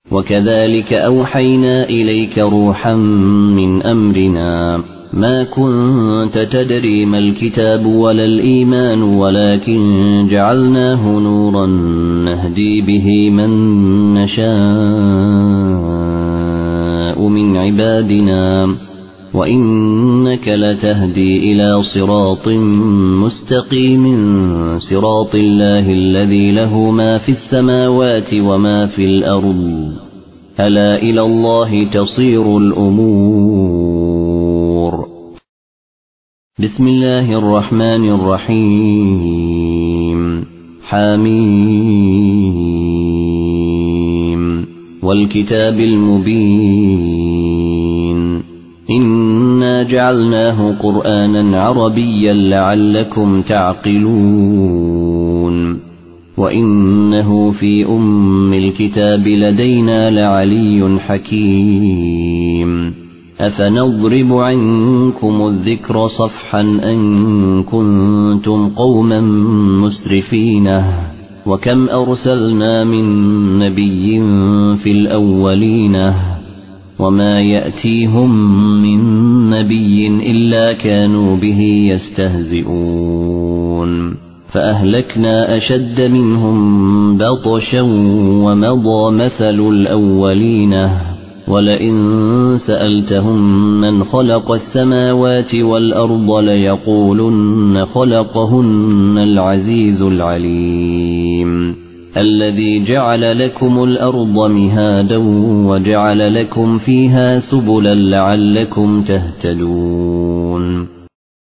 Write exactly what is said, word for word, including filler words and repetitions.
وكذلك أوحينا إليك روحا من أمرنا ما كنت تدري ما الكتاب ولا الإيمان ولكن جعلناه نورا نهدي به من نشاء من عبادنا وإنك لتهدي إلى صراط مستقيم صراط الله الذي له ما في السماوات وما في الأرض ألا إلى الله تصير الأمور. بسم الله الرحمن الرحيم. حميم والكتاب المبين إنا جعلناه قرآنا عربيا لعلكم تعقلون وإنه في أم الكتاب لدينا لعلي حكيم. أفنضرب عنكم الذكر صفحا أن كنتم قوما مسرفين وكم أرسلنا من نبي في الأولين وما يأتيهم من نبي إلا كانوا به يستهزئون فأهلكنا أشد منهم بطشا ومضى مثل الأولين ولئن سألتهم من خلق السماوات والأرض ليقولن خلقهن العزيز العليم الذي جعل لكم الأرض مهادا وجعل لكم فيها سبلا لعلكم تهتدون.